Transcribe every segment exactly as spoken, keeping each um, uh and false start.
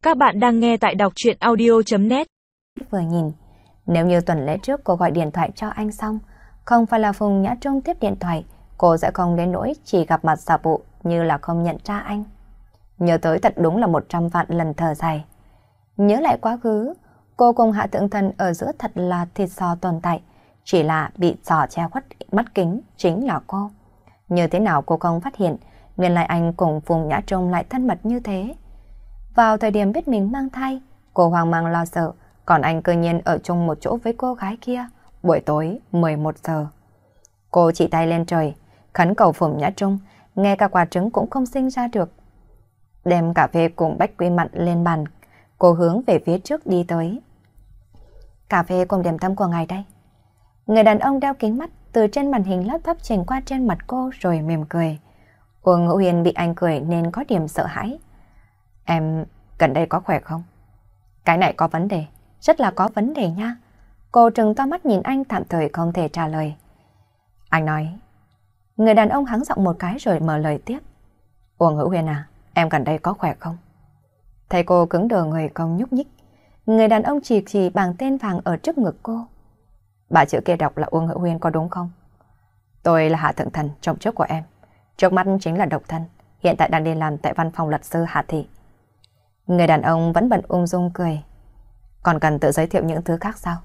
Các bạn đang nghe tại đọc truyện audio chấm net. Vừa nhìn, nếu như tuần lễ trước cô gọi điện thoại cho anh xong, không phải là Phùng Nhã Trung tiếp điện thoại, cô sẽ không đến nỗi chỉ gặp mặt giả bộ như là không nhận ra anh. Nhớ tới thật đúng là một trăm vạn lần thở dài. Nhớ lại quá khứ, cô cùng Hạ Thượng Thần ở giữa thật là thịt sò tồn tại, chỉ là bị sò che khuất mắt kính chính là cô. Như thế nào cô không phát hiện, nguyên lại anh cùng Phùng Nhã Trung lại thân mật như thế. Vào thời điểm biết mình mang thai, cô hoang mang lo sợ, còn anh cơ nhiên ở chung một chỗ với cô gái kia, buổi tối mười một giờ. Cô chỉ tay lên trời, khấn cầu Phùng Nhã Trung, ngay cả quả trứng cũng không sinh ra được. Đem cà phê cùng bách quy mặn lên bàn, cô hướng về phía trước đi tới. Cà phê cùng điểm tâm của ngài đây. Người đàn ông đeo kính mắt từ trên màn hình laptop chỉnh qua trên mặt cô rồi mỉm cười. Uông Ngữ Huyền bị anh cười nên có điểm sợ hãi. Em gần đây có khỏe không? Cái này có vấn đề, rất là có vấn đề nha. Cô trừng to mắt nhìn anh tạm thời không thể trả lời. Anh nói. Người đàn ông hắng giọng một cái rồi mở lời tiếp. Uông Ngữ Huyền à, em gần đây có khỏe không? Thấy cô cứng đờ người không nhúc nhích, người đàn ông chỉ chỉ bằng tên vàng ở trước ngực cô. Bà chữ kia đọc là Uông Ngữ Huyền có đúng không? Tôi là Hạ Thượng Thần, chồng trước của em. Trước mắt chính là độc thân, hiện tại đang đi làm tại văn phòng luật sư Hạ Thị. Người đàn ông vẫn bận ung dung cười. Còn cần tự giới thiệu những thứ khác sao?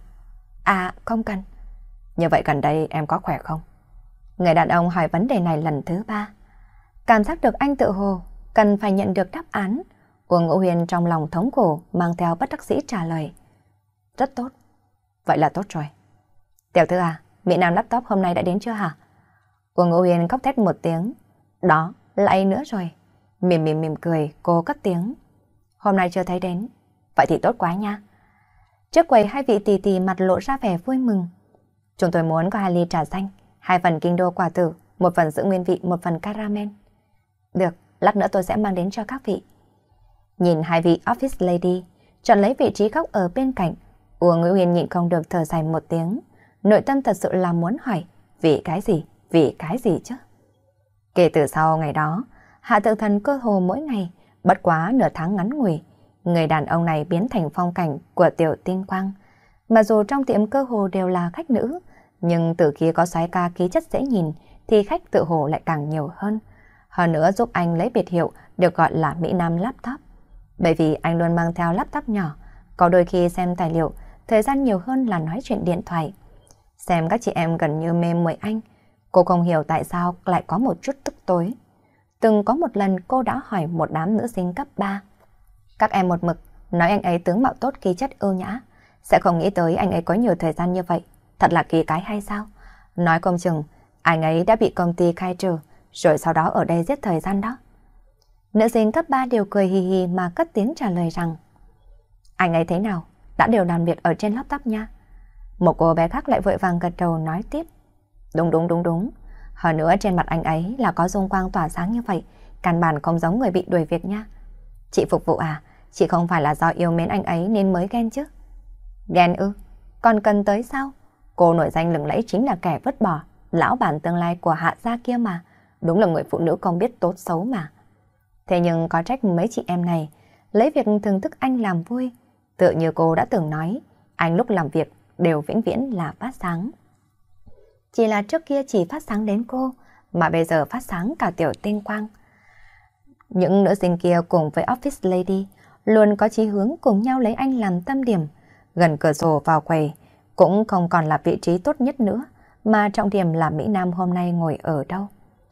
À, không cần. Như vậy gần đây em có khỏe không? Người đàn ông hỏi vấn đề này lần thứ ba. Cảm giác được anh tự hồ, cần phải nhận được đáp án. Uông Ngữ Huyền trong lòng thống khổ mang theo bất đắc dĩ trả lời. Rất tốt. Vậy là tốt rồi. Tiểu thư à, Mỹ Nam laptop hôm nay đã đến chưa hả? Uông Ngữ Huyền khóc thét một tiếng. Đó, lại nữa rồi. Mỉm mỉm mỉm cười, cô cất tiếng. Hôm nay chưa thấy đến. Vậy thì tốt quá nha. Trước quầy hai vị tỷ tỷ mặt lộ ra vẻ vui mừng. Chúng tôi muốn có hai ly trà xanh, hai phần kinh đô quả tử, một phần giữ nguyên vị, một phần caramel. Được, lát nữa tôi sẽ mang đến cho các vị. Nhìn hai vị office lady chọn lấy vị trí góc ở bên cạnh, Uông Ngữ Huyền nhịn không được thở dài một tiếng. Nội tâm thật sự là muốn hỏi, vì cái gì, vì cái gì chứ? Kể từ sau ngày đó, Hạ Thượng Thần cơ hồ mỗi ngày, bất quá nửa tháng ngắn ngủi, người đàn ông này biến thành phong cảnh của tiểu tinh quang. Mà dù trong tiệm cơ hồ đều là khách nữ, nhưng từ khi có soái ca khí chất dễ nhìn thì khách tự hồ lại càng nhiều hơn. Hơn nữa giúp anh lấy biệt hiệu được gọi là Mỹ Nam laptop. Bởi vì anh luôn mang theo laptop nhỏ, có đôi khi xem tài liệu, thời gian nhiều hơn là nói chuyện điện thoại. Xem các chị em gần như mê mội anh, cô không hiểu tại sao lại có một chút tức tối. Từng có một lần cô đã hỏi một đám nữ sinh cấp ba. Các em một mực nói anh ấy tướng mạo tốt, khí chất ưu nhã, sẽ không nghĩ tới anh ấy có nhiều thời gian như vậy. Thật là kỳ cái hay sao? Nói không chừng anh ấy đã bị công ty khai trừ, rồi sau đó ở đây giết thời gian đó. Nữ sinh cấp ba đều cười hì hì mà cất tiếng trả lời rằng anh ấy thế nào? Đã đều làm việc ở trên laptop nha. Một cô bé khác lại vội vàng gật đầu nói tiếp. Đúng đúng đúng đúng. Hơn nữa trên mặt anh ấy là có dung quang tỏa sáng như vậy, căn bản không giống người bị đuổi việc nha. Chị phục vụ à, chị không phải là do yêu mến anh ấy nên mới ghen chứ? Ghen ư? Còn cần tới sao? Cô nổi danh lừng lẫy chính là kẻ vứt bỏ lão bản tương lai của Hạ gia kia mà. Đúng là người phụ nữ không biết tốt xấu mà. Thế nhưng có trách mấy chị em này lấy việc thưởng thức anh làm vui. Tự như cô đã từng nói, anh lúc làm việc đều vĩnh viễn là phát sáng. Chỉ là trước kia chỉ phát sáng đến cô, mà bây giờ phát sáng cả tiểu tinh quang. Những nữ sinh kia cùng với office lady luôn có chí hướng cùng nhau lấy anh làm tâm điểm. Gần cửa sổ vào quầy cũng không còn là vị trí tốt nhất nữa, mà trọng điểm là Mỹ Nam hôm nay ngồi ở đâu.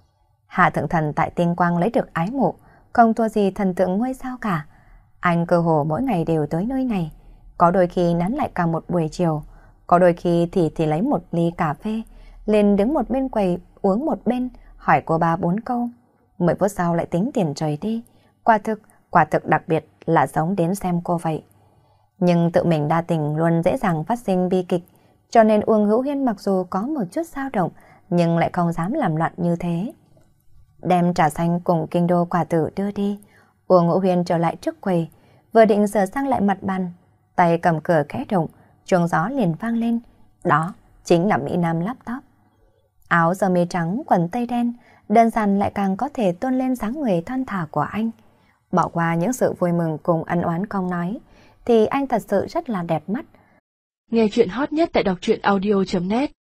Hạ Thượng Thần tại tinh quang lấy được ái mộ, không thua gì thần tượng ngôi sao cả. Anh cơ hồ mỗi ngày đều tới nơi này, có đôi khi nán lại cả một buổi chiều, có đôi khi thì thì lấy một ly cà phê, liền đứng một bên quầy uống một bên, hỏi cô ba bốn câu. Mười phút sau lại tính tiền rời đi. Quả thực, quả thực đặc biệt là giống đến xem cô vậy. Nhưng tự mình đa tình luôn dễ dàng phát sinh bi kịch, cho nên Uông Hữu Hiên mặc dù có một chút dao động, nhưng lại không dám làm loạn như thế. Đem trà xanh cùng kinh đô quả tử đưa đi, Uông Hữu Hiên trở lại trước quầy, vừa định sửa sang lại mặt bàn, tay cầm cửa khẽ động, chuông gió liền vang lên. Đó chính là Mỹ Nam laptop. Áo sơ mi trắng, quần tây đen, đơn giản lại càng có thể tôn lên dáng người thon thả của anh. Bỏ qua những sự vui mừng cùng ân oán không nói, thì anh thật sự rất là đẹp mắt. Nghe chuyện hot nhất tại đọc truyện audio chấm net